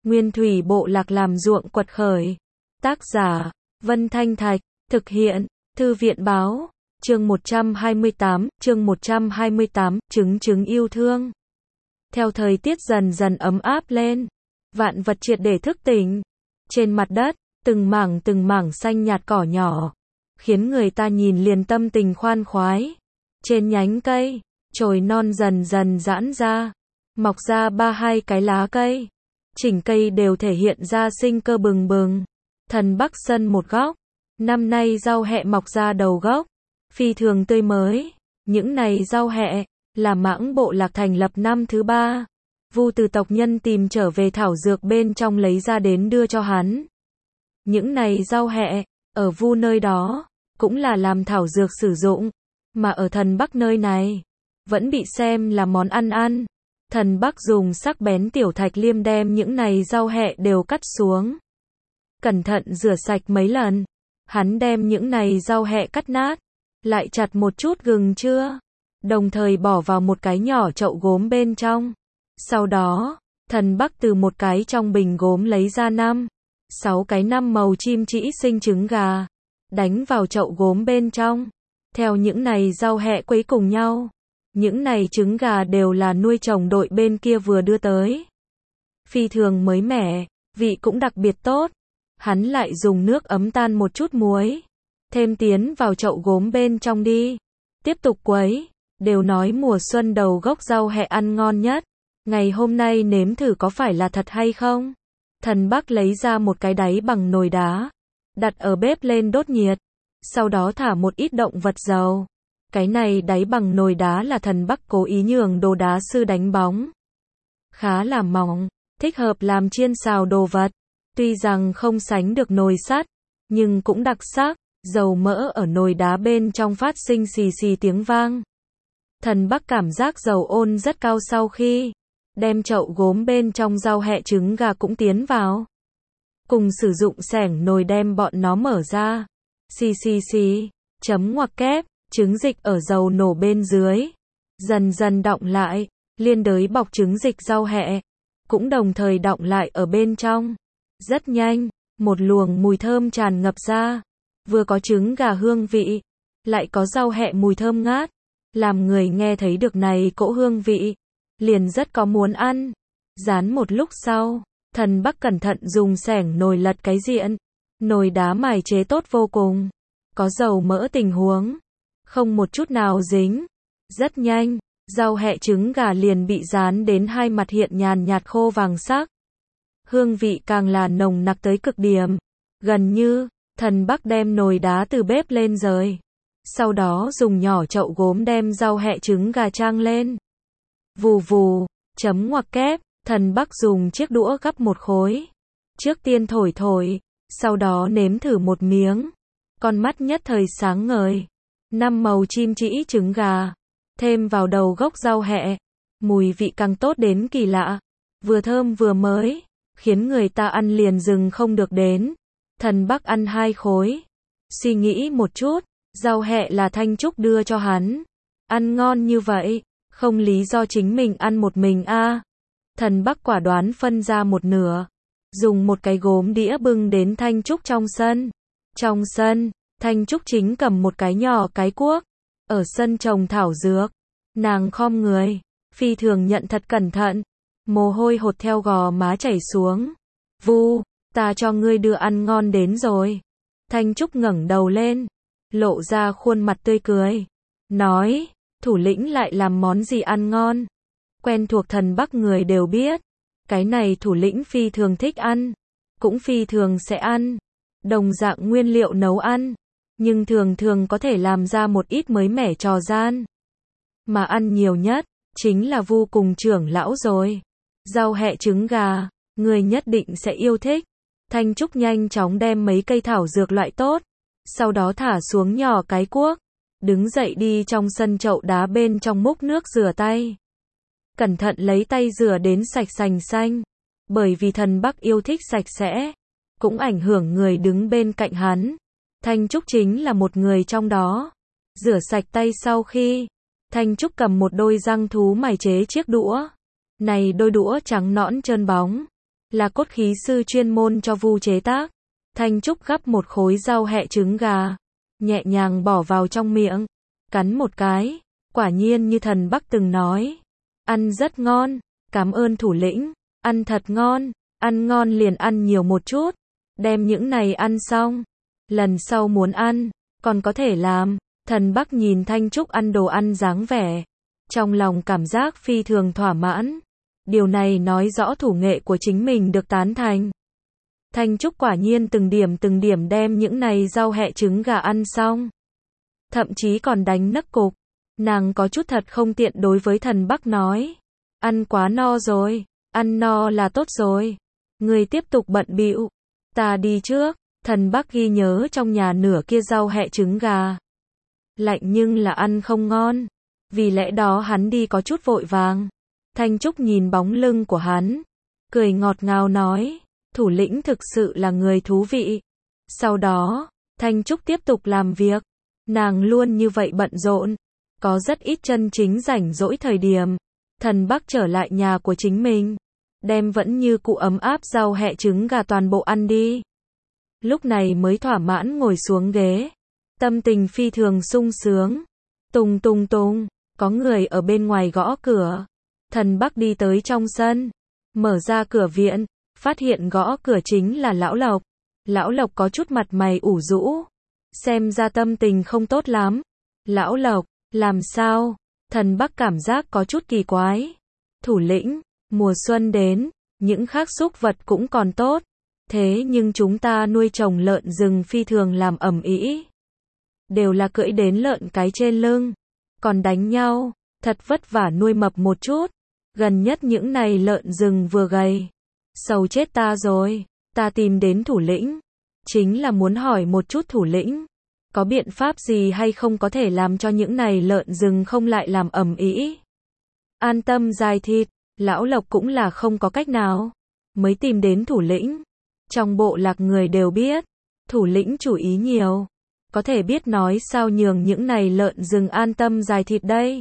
Nguyên thủy bộ lạc làm ruộng quật khởi. Tác giả, Vân Thanh Thạch, thực hiện, Thư viện báo, chương 128, trứng trứng yêu thương. Theo thời tiết dần dần ấm áp lên, vạn vật triệt để thức tỉnh. Trên mặt đất, từng mảng xanh nhạt cỏ nhỏ, khiến người ta nhìn liền tâm tình khoan khoái. Trên nhánh cây, chồi non dần dần giãn ra, mọc ra hai cái lá cây. Chỉnh cây đều thể hiện ra sinh cơ bừng bừng. Thần Bắc sân một góc, năm nay rau hẹ mọc ra đầu gốc, phi thường tươi mới. Những này rau hẹ là Mãng bộ lạc thành lập năm thứ 3. Vu từ tộc nhân tìm trở về thảo dược bên trong lấy ra đến đưa cho hắn. Những này rau hẹ, ở Vu nơi đó, cũng là làm thảo dược sử dụng, mà ở Thần Bắc nơi này, vẫn bị xem là món ăn. Thần Bắc dùng sắc bén tiểu thạch liêm đem những này rau hẹ đều cắt xuống. Cẩn thận rửa sạch mấy lần, hắn đem những này rau hẹ cắt nát, lại chặt một chút gừng chua, đồng thời bỏ vào một cái nhỏ chậu gốm bên trong. Sau đó, Thần Bắc từ một cái trong bình gốm lấy ra 6 cái 5 màu chim trĩ sinh trứng gà, đánh vào chậu gốm bên trong. Theo những này rau hẹ quấy cùng nhau, những này trứng gà đều là nuôi trồng đội bên kia vừa đưa tới. Phi thường mới mẻ, vị cũng đặc biệt tốt. Hắn lại dùng nước ấm tan một chút muối, thêm tiến vào chậu gốm bên trong đi. Tiếp tục quấy, đều nói mùa xuân đầu gốc rau hẹ ăn ngon nhất. Ngày hôm nay nếm thử có phải là thật hay không? Thần Bắc lấy ra một cái đáy bằng nồi đá, đặt ở bếp lên đốt nhiệt, sau đó thả một ít động vật dầu. Cái này đáy bằng nồi đá là Thần Bắc cố ý nhường đồ đá sư đánh bóng. Khá là mỏng, thích hợp làm chiên xào đồ vật. Tuy rằng không sánh được nồi sắt, nhưng cũng đặc sắc. Dầu mỡ ở nồi đá bên trong phát sinh xì xì tiếng vang. Thần Bắc cảm giác dầu ôn rất cao sau khi đem chậu gốm bên trong rau hẹ trứng gà cũng tiến vào. Cùng sử dụng xẻng nồi đem bọn nó mở ra. Xì, chấm ngoặc kép, trứng dịch ở dầu nổ bên dưới. Dần dần đọng lại, liên đới bọc trứng dịch rau hẹ, cũng đồng thời đọng lại ở bên trong. Rất nhanh, một luồng mùi thơm tràn ngập ra. Vừa có trứng gà hương vị, lại có rau hẹ mùi thơm ngát. Làm người nghe thấy được này cỗ hương vị, liền rất có muốn ăn. Rán một lúc sau, Thần Bắc cẩn thận dùng xẻng nồi lật cái diện. Nồi đá mài chế tốt vô cùng, có dầu mỡ tình huống, không một chút nào dính. Rất nhanh, rau hẹ trứng gà liền bị rán đến hai mặt hiện nhàn nhạt khô vàng sắc. Hương vị càng là nồng nặc tới cực điểm. Gần như, Thần Bắc đem nồi đá từ bếp lên rời. Sau đó dùng nhỏ chậu gốm đem rau hẹ trứng gà trang lên. Vù, chấm ngoặc kép, Thần Bắc dùng chiếc đũa gắp một khối. Trước tiên thổi, sau đó nếm thử một miếng. Con mắt nhất thời sáng ngời. 5 màu chim trĩ trứng gà, thêm vào đầu gốc rau hẹ. Mùi vị càng tốt đến kỳ lạ. Vừa thơm vừa mới, khiến người ta ăn liền dừng không được đến. Thần Bắc ăn 2 khối. Suy nghĩ một chút, rau hẹ là Thanh Trúc đưa cho hắn. Ăn ngon như vậy, không lý do chính mình ăn một mình a. Thần Bắc quả đoán phân ra một nửa, dùng một cái gốm đĩa bưng đến Thanh Trúc trong sân. Trong sân, Thanh Trúc chính cầm một cái nhỏ cái cuốc, ở sân trồng thảo dược. Nàng khom người, phi thường nhận thật cẩn thận, mồ hôi hột theo gò má chảy xuống. Vu, ta cho ngươi đưa ăn ngon đến rồi. Thanh Trúc ngẩng đầu lên, lộ ra khuôn mặt tươi cười, nói, thủ lĩnh lại làm món gì ăn ngon. Quen thuộc Thần Bắc người đều biết, cái này thủ lĩnh phi thường thích ăn, cũng phi thường sẽ ăn. Đồng dạng nguyên liệu nấu ăn, nhưng thường có thể làm ra một ít mới mẻ trò gian. Mà ăn nhiều nhất, chính là Vu cùng trưởng lão rồi. Rau hẹ trứng gà, người nhất định sẽ yêu thích. Thanh Trúc nhanh chóng đem mấy cây thảo dược loại tốt, sau đó thả xuống nhỏ cái cuốc, đứng dậy đi trong sân chậu đá bên trong múc nước rửa tay. Cẩn thận lấy tay rửa đến sạch sành xanh, bởi vì Thần Bắc yêu thích sạch sẽ, cũng ảnh hưởng người đứng bên cạnh hắn. Thanh Trúc chính là một người trong đó. Rửa sạch tay sau khi, Thanh Trúc cầm một đôi răng thú mài chế chiếc đũa. Này đôi đũa trắng nõn trơn bóng, là cốt khí sư chuyên môn cho Vu chế tác. Thanh Trúc gắp một khối rau hẹ trứng gà, nhẹ nhàng bỏ vào trong miệng, cắn một cái, quả nhiên như thần Bắc từng nói. Ăn rất ngon, cảm ơn thủ lĩnh, ăn thật ngon, ăn ngon liền ăn nhiều một chút, đem những này ăn xong, lần sau muốn ăn, còn có thể làm. Thần Bắc nhìn Thanh Trúc ăn đồ ăn dáng vẻ, trong lòng cảm giác phi thường thỏa mãn. Điều này nói rõ thủ nghệ của chính mình được tán thành. Thanh Trúc quả nhiên từng điểm đem những này rau hẹ trứng gà ăn xong. Thậm chí còn đánh nấc cục. Nàng có chút thật không tiện đối với thần Bắc nói. Ăn quá no rồi, ăn no là tốt rồi. Người tiếp tục bận bịu, ta đi trước. Thần Bắc ghi nhớ trong nhà nửa kia rau hẹ trứng gà. Lạnh nhưng là ăn không ngon. Vì lẽ đó hắn đi có chút vội vàng. Thanh Trúc nhìn bóng lưng của hắn, cười ngọt ngào nói, thủ lĩnh thực sự là người thú vị. Sau đó, Thanh Trúc tiếp tục làm việc. Nàng luôn như vậy bận rộn, có rất ít chân chính rảnh rỗi thời điểm. Thần Bắc trở lại nhà của chính mình, đem vẫn như cũ ấm áp rau hẹ trứng gà toàn bộ ăn đi. Lúc này mới thỏa mãn ngồi xuống ghế, tâm tình phi thường sung sướng. Tùng tùng tùng, có người ở bên ngoài gõ cửa. Thần Bắc đi tới trong sân, mở ra cửa viện, phát hiện gõ cửa chính là Lão Lộc. Lão Lộc có chút mặt mày ủ rũ, xem ra tâm tình không tốt lắm. Lão Lộc, làm sao? Thần Bắc cảm giác có chút kỳ quái. Thủ lĩnh, mùa xuân đến, những khác súc vật cũng còn tốt. Thế nhưng chúng ta nuôi trồng lợn rừng phi thường làm ầm ĩ. Đều là cưỡi đến lợn cái trên lưng, còn đánh nhau, thật vất vả nuôi mập một chút. Gần nhất những này lợn rừng vừa gầy, sầu chết ta rồi. Ta tìm đến thủ lĩnh, chính là muốn hỏi một chút thủ lĩnh, có biện pháp gì hay không có thể làm cho những này lợn rừng không lại làm ầm ĩ. An tâm dài thịt, Lão Lộc cũng là không có cách nào, mới tìm đến thủ lĩnh. Trong bộ lạc người đều biết, thủ lĩnh chủ ý nhiều, có thể biết nói sao nhường những này lợn rừng an tâm dài thịt đây.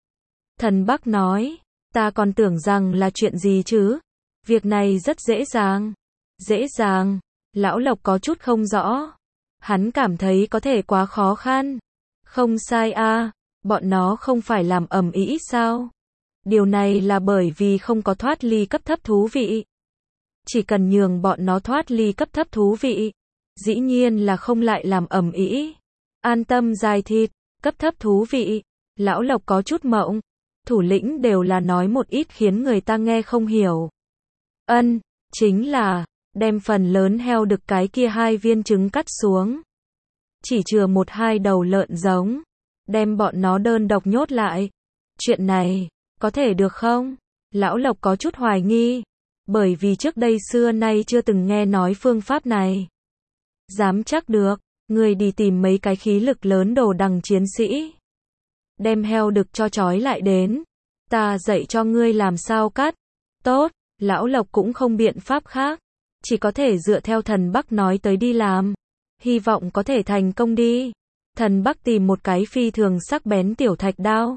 Thần Bắc nói, ta còn tưởng rằng là chuyện gì chứ, việc này rất dễ dàng. Dễ dàng, Lão Lộc có chút không rõ, hắn cảm thấy có thể quá khó khăn. Không sai a, bọn nó không phải làm ầm ĩ sao? Điều này là bởi vì không có thoát ly cấp thấp thú vị. Chỉ cần nhường bọn nó thoát ly cấp thấp thú vị, dĩ nhiên là không lại làm ầm ĩ. An tâm dài thịt, cấp thấp thú vị. Lão Lộc có chút mộng, thủ lĩnh đều là nói một ít khiến người ta nghe không hiểu. Chính là đem phần lớn heo đực cái kia 2 viên trứng cắt xuống, chỉ chừa 1-2 đầu lợn giống, đem bọn nó đơn độc nhốt lại. Chuyện này có thể được không? Lão Lộc có chút hoài nghi, bởi vì trước đây xưa nay chưa từng nghe nói phương pháp này. Dám chắc được, ngươi đi tìm mấy cái khí lực lớn đồ đằng chiến sĩ, đem heo đực cho trói lại đến, ta dạy cho ngươi làm sao cắt. Tốt, Lão Lộc cũng không biện pháp khác, chỉ có thể dựa theo thần Bắc nói tới đi làm, hy vọng có thể thành công đi. Thần Bắc tìm một cái phi thường sắc bén tiểu thạch đao,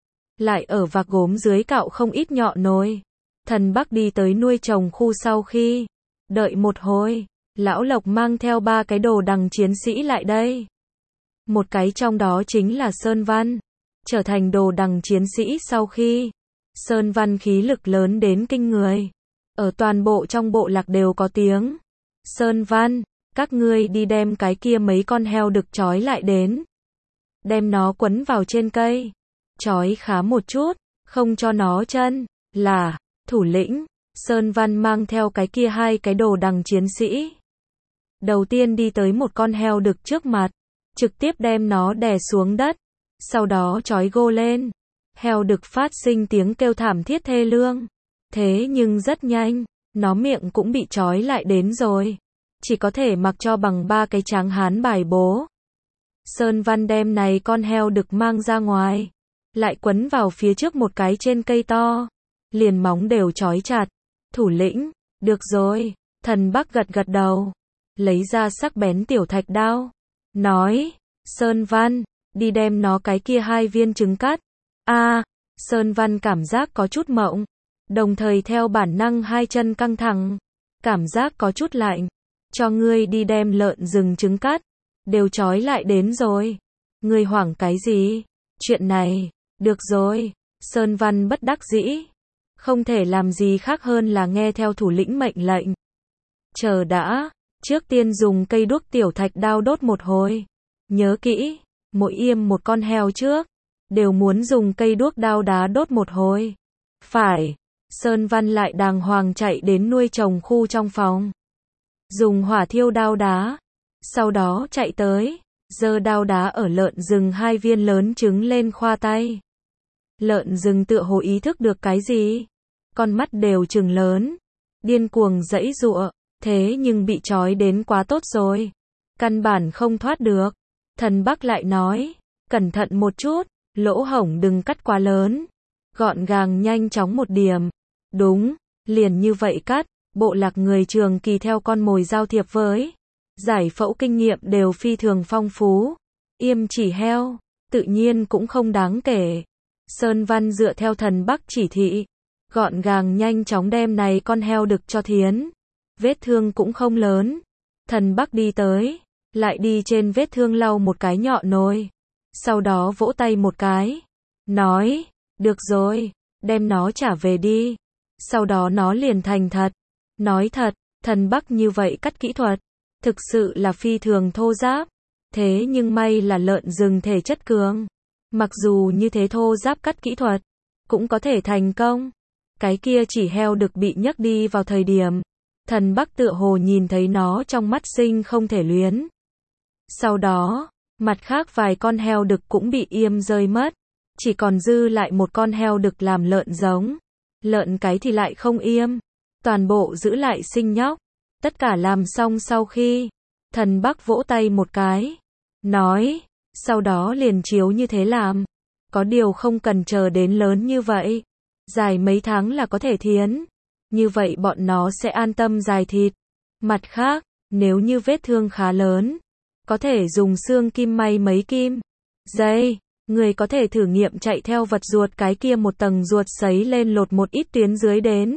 lại ở vạc gốm dưới cạo không ít nhọn nồi. Thần Bắc đi tới nuôi trồng khu sau khi đợi một hồi, Lão Lộc mang theo 3 cái đồ đằng chiến sĩ lại đây. Một cái trong đó chính là Sơn Văn, trở thành đồ đằng chiến sĩ sau khi Sơn Văn khí lực lớn đến kinh người, ở toàn bộ trong bộ lạc đều có tiếng. Sơn Văn, các ngươi đi đem cái kia mấy con heo đực trói lại đến, đem nó quấn vào trên cây, trói khá một chút, không cho nó chân. Là thủ lĩnh. Sơn Văn mang theo cái kia 2 cái đồ đằng chiến sĩ, đầu tiên đi tới một con heo đực trước mặt, trực tiếp đem nó đè xuống đất, sau đó trói gô lên. Heo đực phát sinh tiếng kêu thảm thiết thê lương, thế nhưng rất nhanh, nó miệng cũng bị trói lại đến rồi, chỉ có thể mặc cho bằng 3 cái tráng hán bài bố. Sơn Văn đem này con heo đực mang ra ngoài, lại quấn vào phía trước một cái trên cây to, liền móng đều trói chặt. Thủ lĩnh, được rồi. Thần Bắc gật gật đầu, lấy ra sắc bén tiểu thạch đao, nói, Sơn Văn, đi đem nó cái kia 2 viên trứng cắt. Sơn Văn cảm giác có chút mộng, đồng thời theo bản năng 2 chân căng thẳng, cảm giác có chút lạnh. Cho ngươi đi đem lợn rừng trứng cắt, đều trói lại đến rồi. Ngươi hoảng cái gì? Chuyện này, được rồi. Sơn Văn bất đắc dĩ. Không thể làm gì khác hơn là nghe theo thủ lĩnh mệnh lệnh. Chờ đã, trước tiên dùng cây đuốc tiểu thạch đao đốt một hồi. Nhớ kỹ, mỗi yêm một con heo trước, đều muốn dùng cây đuốc đao đá đốt một hồi. Phải, Sơn Văn lại đàng hoàng chạy đến nuôi trồng khu trong phòng. Dùng hỏa thiêu đao đá, sau đó chạy tới, giơ đao đá ở lợn rừng 2 viên lớn trứng lên khoa tay. Lợn rừng tựa hồ ý thức được cái gì, con mắt đều trừng lớn, điên cuồng giãy giụa, thế nhưng bị trói đến quá tốt rồi, căn bản không thoát được. Thần Bắc lại nói, cẩn thận một chút, lỗ hổng đừng cắt quá lớn, gọn gàng nhanh chóng một điểm. Đúng, liền như vậy cắt. Bộ lạc người Trường Kỳ theo con mồi giao thiệp với giải phẫu kinh nghiệm đều phi thường phong phú. Yêm chỉ heo, tự nhiên cũng không đáng kể. Sơn Văn dựa theo Thần Bắc chỉ thị, gọn gàng nhanh chóng đem này con heo đực cho thiến. Vết thương cũng không lớn. Thần Bắc đi tới, lại đi trên vết thương lau một cái nhọn nồi. Sau đó vỗ tay một cái, nói, được rồi, đem nó trả về đi. Sau đó nó liền thành thật. Nói thật, Thần Bắc như vậy cắt kỹ thuật, thực sự là phi thường thô ráp. Thế nhưng may là lợn rừng thể chất cường. Mặc dù như thế thô ráp cắt kỹ thuật, cũng có thể thành công. Cái kia chỉ heo đực bị nhấc đi vào thời điểm. Thần Bắc tựa hồ nhìn thấy nó trong mắt sinh không thể luyến. Sau đó, mặt khác vài con heo đực cũng bị yêm rơi mất. Chỉ còn dư lại một con heo đực làm lợn giống. Lợn cái thì lại không yêm. Toàn bộ giữ lại sinh nhóc. Tất cả làm xong sau khi, Thần Bắc vỗ tay một cái, nói, sau đó liền chiếu như thế làm. Có điều không cần chờ đến lớn như vậy. Dài mấy tháng là có thể thiến. Như vậy bọn nó sẽ an tâm dài thịt. Mặt khác, nếu như vết thương khá lớn, có thể dùng xương kim may mấy kim. Dây, người có thể thử nghiệm chạy theo vật ruột cái kia một tầng ruột sấy lên lột một ít tuyến dưới đến.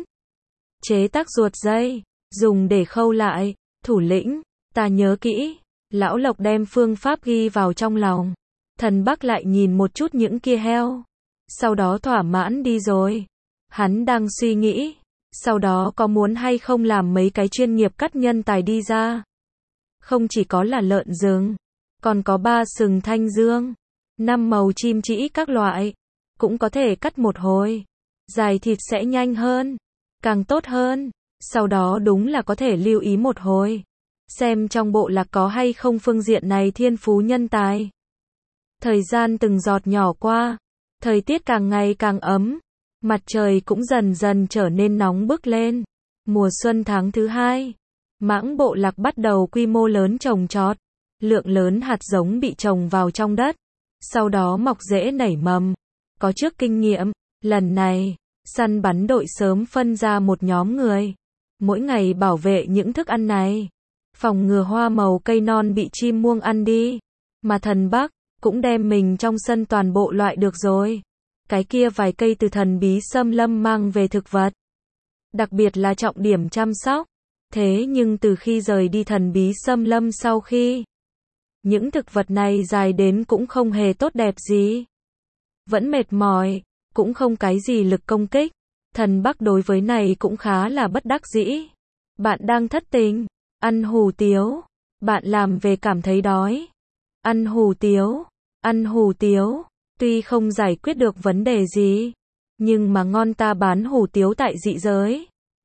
Chế tác ruột dây, dùng để khâu lại. Thủ lĩnh, ta nhớ kỹ. Lão Lộc đem phương pháp ghi vào trong lòng. Thần Bắc lại nhìn một chút những kia heo. Sau đó thỏa mãn đi rồi. Hắn đang suy nghĩ, sau đó có muốn hay không làm mấy cái chuyên nghiệp cắt nhân tài đi ra. Không chỉ có là lợn rừng, còn có 3 sừng thanh dương, 5 màu chim trĩ các loại. Cũng có thể cắt một hồi. Dài thịt sẽ nhanh hơn, càng tốt hơn. Sau đó đúng là có thể lưu ý một hồi. Xem trong bộ lạc có hay không phương diện này thiên phú nhân tài. Thời gian từng giọt nhỏ qua. Thời tiết càng ngày càng ấm. Mặt trời cũng dần dần trở nên nóng bức lên. Mùa xuân tháng thứ 2. Mãng bộ lạc bắt đầu quy mô lớn trồng trọt. Lượng lớn hạt giống bị trồng vào trong đất. Sau đó mọc rễ nảy mầm. Có trước kinh nghiệm, lần này, săn bắn đội sớm phân ra một nhóm người. Mỗi ngày bảo vệ những thức ăn này. Phòng ngừa hoa màu cây non bị chim muông ăn đi. Mà Thần Bắc cũng đem mình trong sân toàn bộ loại được rồi. Cái kia vài cây từ thần bí xâm lâm mang về thực vật. Đặc biệt là trọng điểm chăm sóc. Thế nhưng từ khi rời đi thần bí xâm lâm sau khi, những thực vật này dài đến cũng không hề tốt đẹp gì. Vẫn mệt mỏi, cũng không cái gì lực công kích. Thần Bắc đối với này cũng khá là bất đắc dĩ. Bạn đang thất tình, ăn hủ tiếu. Bạn làm về cảm thấy đói. Ăn hủ tiếu, ăn hủ tiếu. Tuy không giải quyết được vấn đề gì, nhưng mà ngon ta bán hủ tiếu tại dị giới.